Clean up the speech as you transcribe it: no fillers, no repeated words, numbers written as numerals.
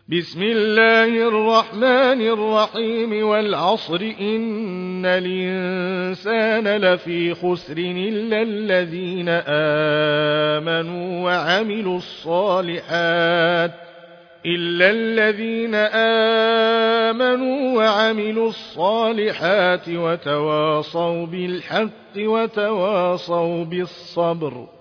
بسم الله الرحمن الرحيم والعصر إن الإنسان لفي خسر إلا الذين آمنوا وعملوا الصالحات وتواصوا بالحق وتواصوا بالصبر.